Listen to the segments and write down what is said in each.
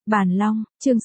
Bản Long, chương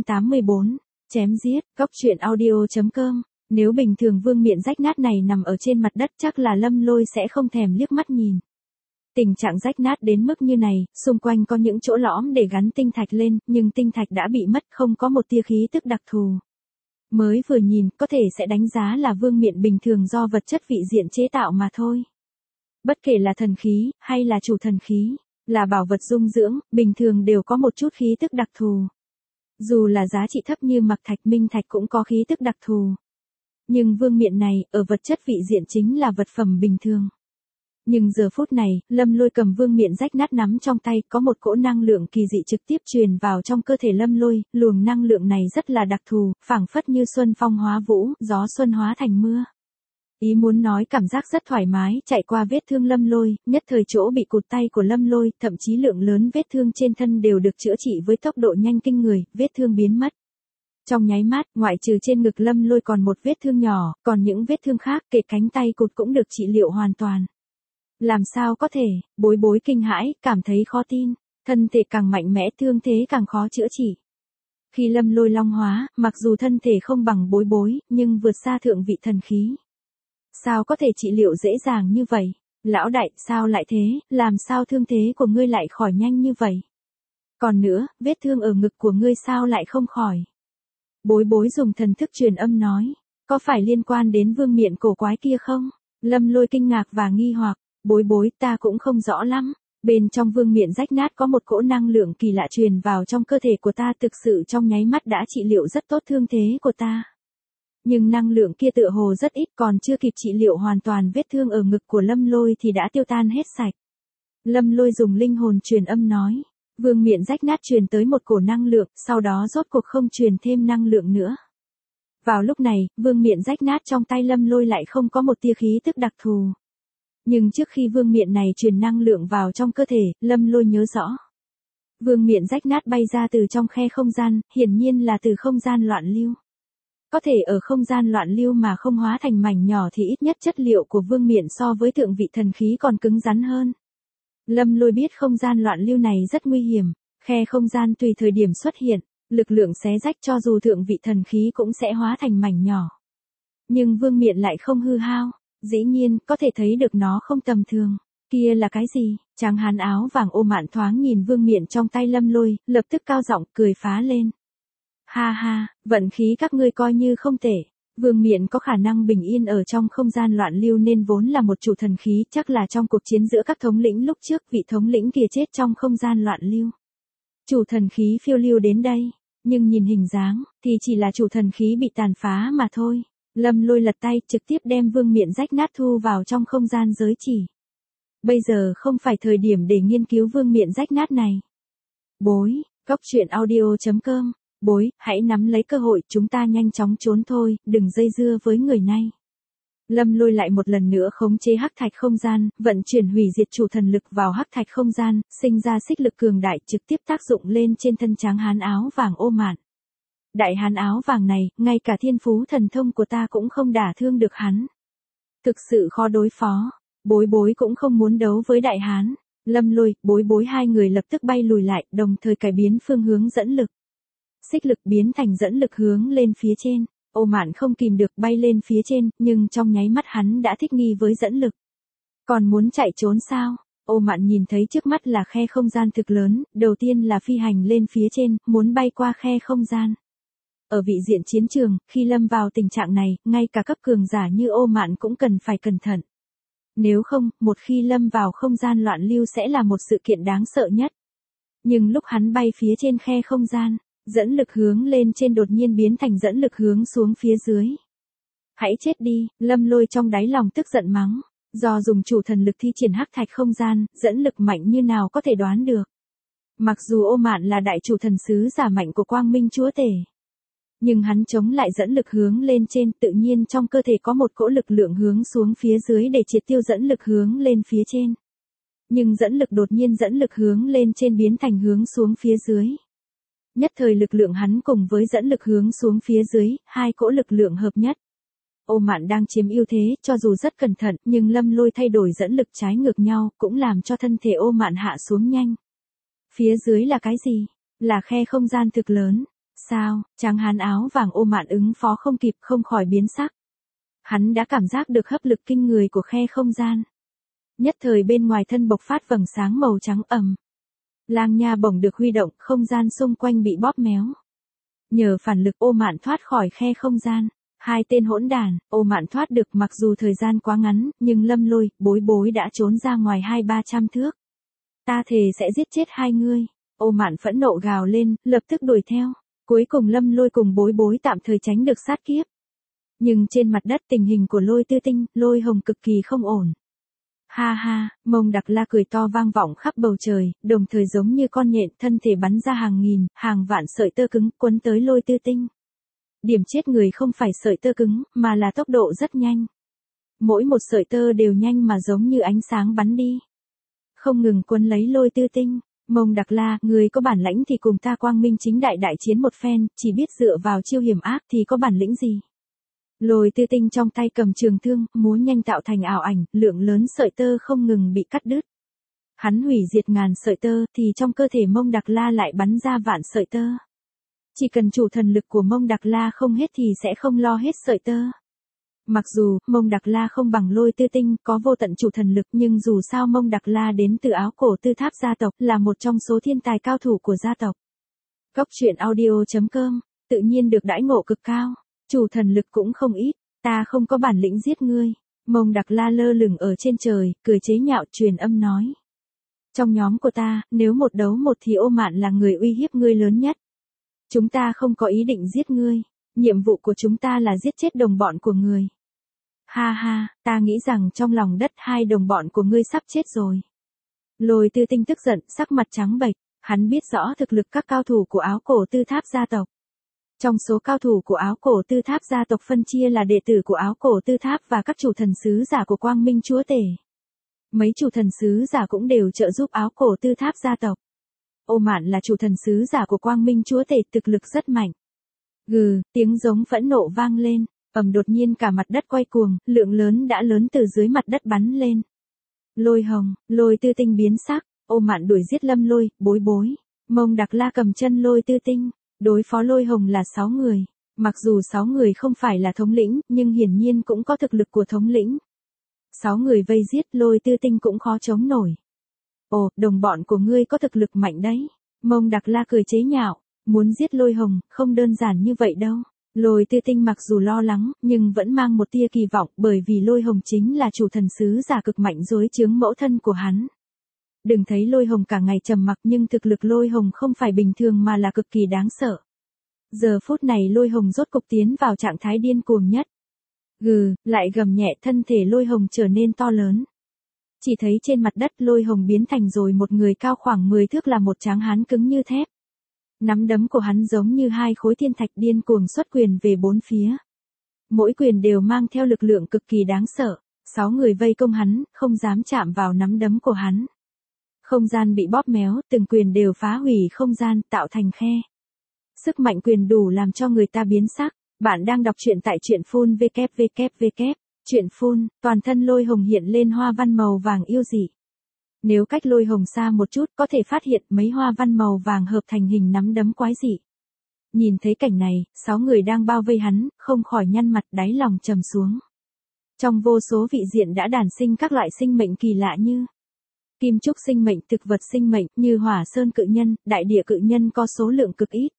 684, chém giết, góc truyện audio.com. Nếu bình thường vương miện rách nát này nằm ở trên mặt đất chắc là Lâm Lôi sẽ không thèm liếc mắt nhìn. Tình trạng rách nát đến mức như này, xung quanh có những chỗ lõm để gắn tinh thạch lên, nhưng tinh thạch đã bị mất, không có một tia khí tức đặc thù. Mới vừa nhìn, có thể sẽ đánh giá là vương miện bình thường do vật chất vị diện chế tạo mà thôi. Bất kể là thần khí, hay là chủ thần khí, là bảo vật dung dưỡng, bình thường đều có một chút khí tức đặc thù. Dù là giá trị thấp như mặc thạch minh thạch cũng có khí tức đặc thù. Nhưng vương miện này, ở vật chất vị diện chính là vật phẩm bình thường. Nhưng giờ phút này, Lâm Lôi cầm vương miện rách nát nắm trong tay, có một cỗ năng lượng kỳ dị trực tiếp truyền vào trong cơ thể Lâm Lôi, luồng năng lượng này rất là đặc thù, phảng phất như xuân phong hóa vũ, gió xuân hóa thành mưa. Ý muốn nói cảm giác rất thoải mái, chạy qua vết thương Lâm Lôi, nhất thời chỗ bị cụt tay của Lâm Lôi, thậm chí lượng lớn vết thương trên thân đều được chữa trị với tốc độ nhanh kinh người, vết thương biến mất. Trong nháy mắt, ngoại trừ trên ngực Lâm Lôi còn một vết thương nhỏ, còn những vết thương khác kể cánh tay cụt cũng được trị liệu hoàn toàn. Làm sao có thể, bối bối kinh hãi, cảm thấy khó tin, thân thể càng mạnh mẽ thương thế càng khó chữa trị. Khi Lâm Lôi long hóa, mặc dù thân thể không bằng bối bối, nhưng vượt xa thượng vị thần khí. Sao có thể trị liệu dễ dàng như vậy? Lão đại, sao lại thế, làm sao thương thế của ngươi lại khỏi nhanh như vậy? Còn nữa, vết thương ở ngực của ngươi sao lại không khỏi? Bối bối dùng thần thức truyền âm nói, có phải liên quan đến vương miện cổ quái kia không? Lâm Lôi kinh ngạc và nghi hoặc, bối bối ta cũng không rõ lắm. Bên trong vương miện rách nát có một cỗ năng lượng kỳ lạ truyền vào trong cơ thể của ta, thực sự trong nháy mắt đã trị liệu rất tốt thương thế của ta. Nhưng năng lượng kia tựa hồ rất ít, còn chưa kịp trị liệu hoàn toàn vết thương ở ngực của Lâm Lôi thì đã tiêu tan hết sạch. Lâm Lôi dùng linh hồn truyền âm nói, vương miện rách nát truyền tới một cổ năng lượng, sau đó rốt cuộc không truyền thêm năng lượng nữa. Vào lúc này, vương miện rách nát trong tay Lâm Lôi lại không có một tia khí tức đặc thù. Nhưng trước khi vương miện này truyền năng lượng vào trong cơ thể, Lâm Lôi nhớ rõ. Vương miện rách nát bay ra từ trong khe không gian, hiển nhiên là từ không gian loạn lưu. Có thể ở không gian loạn lưu mà không hóa thành mảnh nhỏ thì ít nhất chất liệu của vương miện so với thượng vị thần khí còn cứng rắn hơn. Lâm Lôi biết không gian loạn lưu này rất nguy hiểm, khe không gian tùy thời điểm xuất hiện, lực lượng xé rách cho dù thượng vị thần khí cũng sẽ hóa thành mảnh nhỏ. Nhưng vương miện lại không hư hao, dĩ nhiên có thể thấy được nó không tầm thường. Kia là cái gì? Tráng hán áo vàng Ô Mạn thoáng nhìn vương miện trong tay Lâm Lôi, lập tức cao giọng cười phá lên. Ha ha, vận khí các ngươi coi như không tệ. Vương miện có khả năng bình yên ở trong không gian loạn lưu nên vốn là một chủ thần khí, chắc là trong cuộc chiến giữa các thống lĩnh lúc trước vị thống lĩnh kia chết trong không gian loạn lưu. Chủ thần khí phiêu lưu đến đây, nhưng nhìn hình dáng thì chỉ là chủ thần khí bị tàn phá mà thôi. Lâm Lôi lật tay trực tiếp đem vương miện rách nát thu vào trong không gian giới chỉ. Bây giờ không phải thời điểm để nghiên cứu vương miện rách nát này. Bối, góc truyện audio.com. Bối, hãy nắm lấy cơ hội, chúng ta nhanh chóng trốn thôi, đừng dây dưa với người này. Lâm Lôi lại một lần nữa khống chế hắc thạch không gian, vận chuyển hủy diệt chủ thần lực vào hắc thạch không gian, sinh ra xích lực cường đại trực tiếp tác dụng lên trên thân tráng hán áo vàng Ô Mạn. Đại hán áo vàng này, ngay cả thiên phú thần thông của ta cũng không đả thương được hắn. Thực sự khó đối phó, bối bối cũng không muốn đấu với đại hán. Lâm Lôi, bối bối hai người lập tức bay lùi lại, đồng thời cải biến phương hướng dẫn lực. Xích lực biến thành dẫn lực hướng lên phía trên, Ô Mạn không kìm được bay lên phía trên, nhưng trong nháy mắt hắn đã thích nghi với dẫn lực. Còn muốn chạy trốn sao? Ô Mạn nhìn thấy trước mắt là khe không gian thực lớn, đầu tiên là phi hành lên phía trên, muốn bay qua khe không gian. Ở vị diện chiến trường, khi lâm vào tình trạng này, ngay cả cấp cường giả như Ô Mạn cũng cần phải cẩn thận. Nếu không, một khi lâm vào không gian loạn lưu sẽ là một sự kiện đáng sợ nhất. Nhưng lúc hắn bay phía trên khe không gian, dẫn lực hướng lên trên đột nhiên biến thành dẫn lực hướng xuống phía dưới. Hãy chết đi, Lâm Lôi trong đáy lòng tức giận mắng. Do dùng chủ thần lực thi triển hắc thạch không gian, dẫn lực mạnh như nào có thể đoán được. Mặc dù Ô Mạn là đại chủ thần sứ giả mạnh của Quang Minh Chúa Tể, nhưng hắn chống lại dẫn lực hướng lên trên, tự nhiên trong cơ thể có một cỗ lực lượng hướng xuống phía dưới để triệt tiêu dẫn lực hướng lên phía trên. Nhưng dẫn lực đột nhiên dẫn lực hướng lên trên biến thành hướng xuống phía dưới. Nhất thời lực lượng hắn cùng với dẫn lực hướng xuống phía dưới, hai cỗ lực lượng hợp nhất. Ô Mạn đang chiếm ưu thế, cho dù rất cẩn thận, nhưng Lâm Lôi thay đổi dẫn lực trái ngược nhau, cũng làm cho thân thể Ô Mạn hạ xuống nhanh. Phía dưới là cái gì? Là khe không gian thực lớn. Sao? Tráng hán áo vàng Ô Mạn ứng phó không kịp không khỏi biến sắc. Hắn đã cảm giác được hấp lực kinh người của khe không gian. Nhất thời bên ngoài thân bộc phát vầng sáng màu trắng ầm. Lang nha bổng được huy động, không gian xung quanh bị bóp méo. Nhờ phản lực Ô Mạn thoát khỏi khe không gian. Hai tên hỗn đản, Ô Mạn thoát được mặc dù thời gian quá ngắn, nhưng Lâm Lôi, Bối Bối đã trốn ra ngoài 200-300 thước. Ta thề sẽ giết chết hai ngươi. Ô Mạn phẫn nộ gào lên, lập tức đuổi theo. Cuối cùng Lâm Lôi cùng Bối Bối tạm thời tránh được sát kiếp. Nhưng trên mặt đất tình hình của Lôi Tư Tinh, Lôi Hồng cực kỳ không ổn. Ha ha, Mông Đặc La cười to vang vọng khắp bầu trời, đồng thời giống như con nhện, thân thể bắn ra hàng nghìn, hàng vạn sợi tơ cứng quấn tới Lôi Tư Tinh. Điểm chết người không phải sợi tơ cứng, mà là tốc độ rất nhanh. Mỗi một sợi tơ đều nhanh mà giống như ánh sáng bắn đi. Không ngừng quấn lấy Lôi Tư Tinh. Mông Đặc La, người có bản lãnh thì cùng ta quang minh chính đại đại chiến một phen, chỉ biết dựa vào chiêu hiểm ác thì có bản lĩnh gì. Lôi Tư Tinh trong tay cầm trường thương, múa nhanh tạo thành ảo ảnh, lượng lớn sợi tơ không ngừng bị cắt đứt. Hắn hủy diệt ngàn sợi tơ, thì trong cơ thể Mông Đặc La lại bắn ra vạn sợi tơ. Chỉ cần chủ thần lực của Mông Đặc La không hết thì sẽ không lo hết sợi tơ. Mặc dù, Mông Đặc La không bằng Lôi Tư Tinh, có vô tận chủ thần lực, nhưng dù sao Mông Đặc La đến từ Áo Cổ Tư Tháp gia tộc, là một trong số thiên tài cao thủ của gia tộc. Cốc truyện audio.com, tự nhiên được đãi ngộ cực cao, chủ thần lực cũng không ít, ta không có bản lĩnh giết ngươi. Mông Đặc La lơ lửng ở trên trời, cười chế nhạo truyền âm nói. Trong nhóm của ta, nếu một đấu một thì Ô Mạn là người uy hiếp ngươi lớn nhất. Chúng ta không có ý định giết ngươi, nhiệm vụ của chúng ta là giết chết đồng bọn của người. Ha ha, ta nghĩ rằng trong lòng đất hai đồng bọn của ngươi sắp chết rồi. Lôi Tư Tinh tức giận, sắc mặt trắng bệch, hắn biết rõ thực lực các cao thủ của Áo Cổ Tư Tháp gia tộc. Trong số cao thủ của Áo Cổ Tư Tháp gia tộc phân chia là đệ tử của Áo Cổ Tư Tháp và các chủ thần sứ giả của Quang Minh Chúa Tể. Mấy chủ thần sứ giả cũng đều trợ giúp Áo Cổ Tư Tháp gia tộc. Ô Mạn là chủ thần sứ giả của Quang Minh Chúa Tể, thực lực rất mạnh. Gừ, tiếng giống phẫn nộ vang lên, đột nhiên cả mặt đất quay cuồng, lượng lớn đã lớn từ dưới mặt đất bắn lên. Lôi Hồng, Lôi Tư Tinh biến sắc, Ô Mạn đuổi giết Lâm Lôi, Bối Bối. Mông Đặc La cầm chân Lôi Tư Tinh, đối phó Lôi Hồng là 6 người. Mặc dù 6 người không phải là thống lĩnh, nhưng hiển nhiên cũng có thực lực của thống lĩnh. 6 người vây giết Lôi Tư Tinh cũng khó chống nổi. Ồ, đồng bọn của ngươi có thực lực mạnh đấy. Mông Đặc La cười chế nhạo, muốn giết Lôi Hồng, không đơn giản như vậy đâu. Lôi Tư Tinh mặc dù lo lắng, nhưng vẫn mang một tia kỳ vọng, bởi vì Lôi Hồng chính là chủ thần sứ giả cực mạnh dối chướng mẫu thân của hắn. Đừng thấy Lôi Hồng cả ngày trầm mặc, nhưng thực lực Lôi Hồng không phải bình thường mà là cực kỳ đáng sợ. Giờ phút này Lôi Hồng rốt cục tiến vào trạng thái điên cuồng nhất. Gừ, lại gầm nhẹ, thân thể Lôi Hồng trở nên to lớn. Chỉ thấy trên mặt đất Lôi Hồng biến thành rồi một người cao khoảng 10 thước, là một tráng hán cứng như thép. Nắm đấm của hắn giống như hai khối thiên thạch điên cuồng xuất quyền về bốn phía. Mỗi quyền đều mang theo lực lượng cực kỳ đáng sợ. 6 người vây công hắn, không dám chạm vào nắm đấm của hắn. Không gian bị bóp méo, từng quyền đều phá hủy không gian, tạo thành khe. Sức mạnh quyền đủ làm cho người ta biến sắc. Bạn đang đọc truyện tại truyện phun www. Truyện phun, toàn thân Lôi Hồng hiện lên hoa văn màu vàng yêu dị. Nếu cách Lôi Hồng xa một chút có thể phát hiện mấy hoa văn màu vàng hợp thành hình nắm đấm quái dị. Nhìn thấy cảnh này, 6 người đang bao vây hắn, không khỏi nhăn mặt, đáy lòng trầm xuống. Trong vô số vị diện đã đản sinh các loại sinh mệnh kỳ lạ như kim trúc sinh mệnh, thực vật sinh mệnh, như hỏa sơn cự nhân, đại địa cự nhân có số lượng cực ít.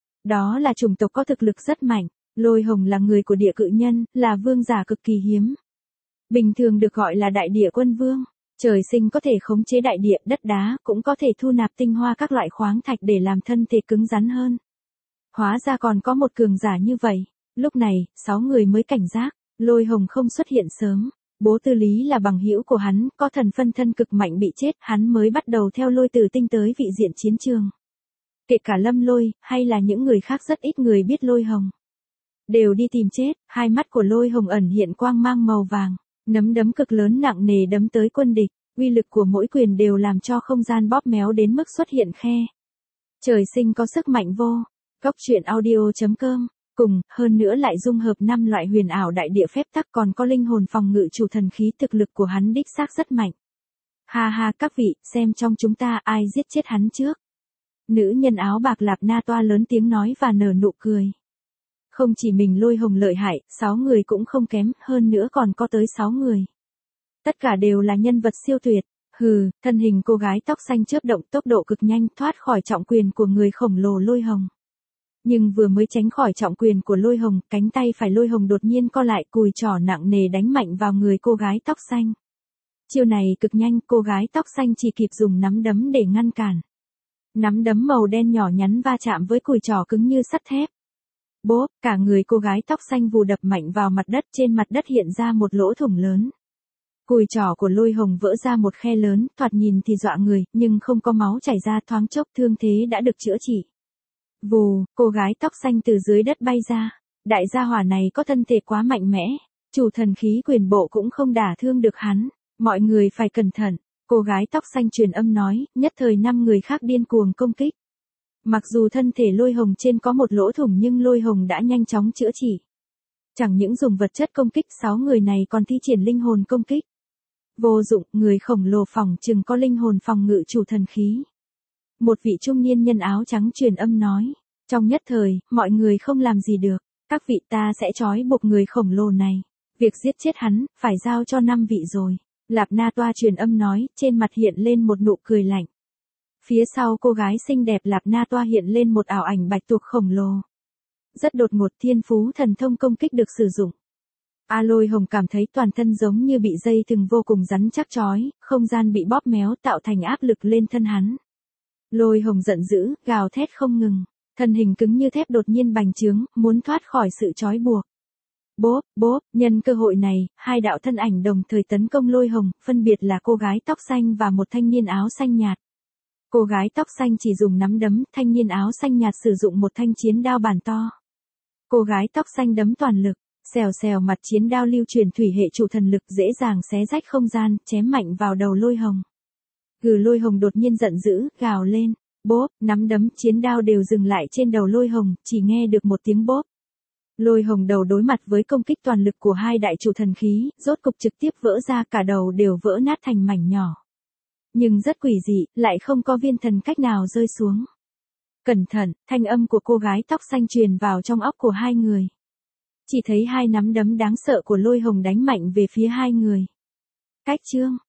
Đó là chủng tộc có thực lực rất mạnh. Lôi Hồng là người của địa cự nhân, là vương giả cực kỳ hiếm. Bình thường được gọi là đại địa quân vương. Trời sinh có thể khống chế đại địa, đất đá, cũng có thể thu nạp tinh hoa các loại khoáng thạch để làm thân thể cứng rắn hơn. Hóa ra còn có một cường giả như vậy. Lúc này, 6 người mới cảnh giác. Lôi Hồng không xuất hiện sớm. Bố Tư Lý là bằng hữu của hắn, có thần phân thân cực mạnh bị chết, hắn mới bắt đầu theo Lôi Tử Tinh tới vị diện chiến trường. Kể cả Lâm Lôi, hay là những người khác, rất ít người biết Lôi Hồng. Đều đi tìm chết. Hai mắt của Lôi Hồng ẩn hiện quang mang màu vàng. Nắm đấm cực lớn nặng nề đấm tới quân địch. Uy lực của mỗi quyền đều làm cho không gian bóp méo đến mức xuất hiện khe. Trời sinh có sức mạnh vô. Cốc truyện audio.com. Cùng, hơn nữa lại dung hợp 5 loại huyền ảo đại địa phép tắc, còn có linh hồn phòng ngự chủ thần khí, thực lực của hắn đích xác rất mạnh. Ha ha, các vị, xem trong chúng ta ai giết chết hắn trước. Nữ nhân áo bạc Lạp Na Toa lớn tiếng nói và nở nụ cười. Không chỉ mình Lôi Hồng lợi hại, 6 người cũng không kém, hơn nữa còn có tới 6 người. Tất cả đều là nhân vật siêu tuyệt. Hừ, thân hình cô gái tóc xanh chớp động tốc độ cực nhanh thoát khỏi trọng quyền của người khổng lồ Lôi Hồng. Nhưng vừa mới tránh khỏi trọng quyền của Lôi Hồng, cánh tay phải Lôi Hồng đột nhiên co lại, cùi trỏ nặng nề đánh mạnh vào người cô gái tóc xanh. Chiêu này cực nhanh, cô gái tóc xanh chỉ kịp dùng nắm đấm để ngăn cản. Nắm đấm màu đen nhỏ nhắn va chạm với cùi trỏ cứng như sắt thép. Bốp, cả người cô gái tóc xanh vù đập mạnh vào mặt đất, trên mặt đất hiện ra một lỗ thủng lớn. Cùi trỏ của Lôi Hồng vỡ ra một khe lớn, thoạt nhìn thì dọa người, nhưng không có máu chảy ra, thoáng chốc thương thế đã được chữa trị. Vù, cô gái tóc xanh từ dưới đất bay ra. Đại gia hỏa này có thân thể quá mạnh mẽ, chủ thần khí quyền bộ cũng không đả thương được hắn. Mọi người phải cẩn thận. Cô gái tóc xanh truyền âm nói, nhất thời 5 người khác điên cuồng công kích. Mặc dù thân thể Lôi Hồng trên có một lỗ thủng nhưng Lôi Hồng đã nhanh chóng chữa trị. Chẳng những dùng vật chất công kích, 6 người này còn thi triển linh hồn công kích. Vô dụng, người khổng lồ phòng chừng có linh hồn phòng ngự chủ thần khí. Một vị trung niên nhân áo trắng truyền âm nói. Trong nhất thời, mọi người không làm gì được. Các vị, ta sẽ trói buộc người khổng lồ này. Việc giết chết hắn, phải giao cho 5 vị rồi. Lạp Na Toa truyền âm nói, trên mặt hiện lên một nụ cười lạnh. Phía sau cô gái xinh đẹp Lạp Na Toa hiện lên một ảo ảnh bạch tuộc khổng lồ. Rất đột ngột, thiên phú thần thông công kích được sử dụng. Lôi Hồng cảm thấy toàn thân giống như bị dây thừng vô cùng rắn chắc trói, không gian bị bóp méo tạo thành áp lực lên thân hắn. Lôi Hồng giận dữ, gào thét không ngừng, thân hình cứng như thép đột nhiên bành trướng, muốn thoát khỏi sự trói buộc. Bốp, bốp, nhân cơ hội này, 2 đạo thân ảnh đồng thời tấn công Lôi Hồng, phân biệt là cô gái tóc xanh và một thanh niên áo xanh nhạt. Cô gái tóc xanh chỉ dùng nắm đấm, thanh niên áo xanh nhạt sử dụng một thanh chiến đao bản to. Cô gái tóc xanh đấm toàn lực, xèo xèo, mặt chiến đao lưu truyền thủy hệ chủ thần lực dễ dàng xé rách không gian, chém mạnh vào đầu Lôi Hồng. Lôi Hồng đột nhiên giận dữ, gào lên, bốp, nắm đấm, chiến đao đều dừng lại trên đầu Lôi Hồng, chỉ nghe được một tiếng bốp. Lôi Hồng đầu đối mặt với công kích toàn lực của 2 đại chủ thần khí, rốt cục trực tiếp vỡ ra, cả đầu đều vỡ nát thành mảnh nhỏ. Nhưng rất quỷ dị, lại không có viên thần cách nào rơi xuống. Cẩn thận, thanh âm của cô gái tóc xanh truyền vào trong óc của 2 người. Chỉ thấy 2 nắm đấm đáng sợ của Lôi Hồng đánh mạnh về phía 2 người. Cách chương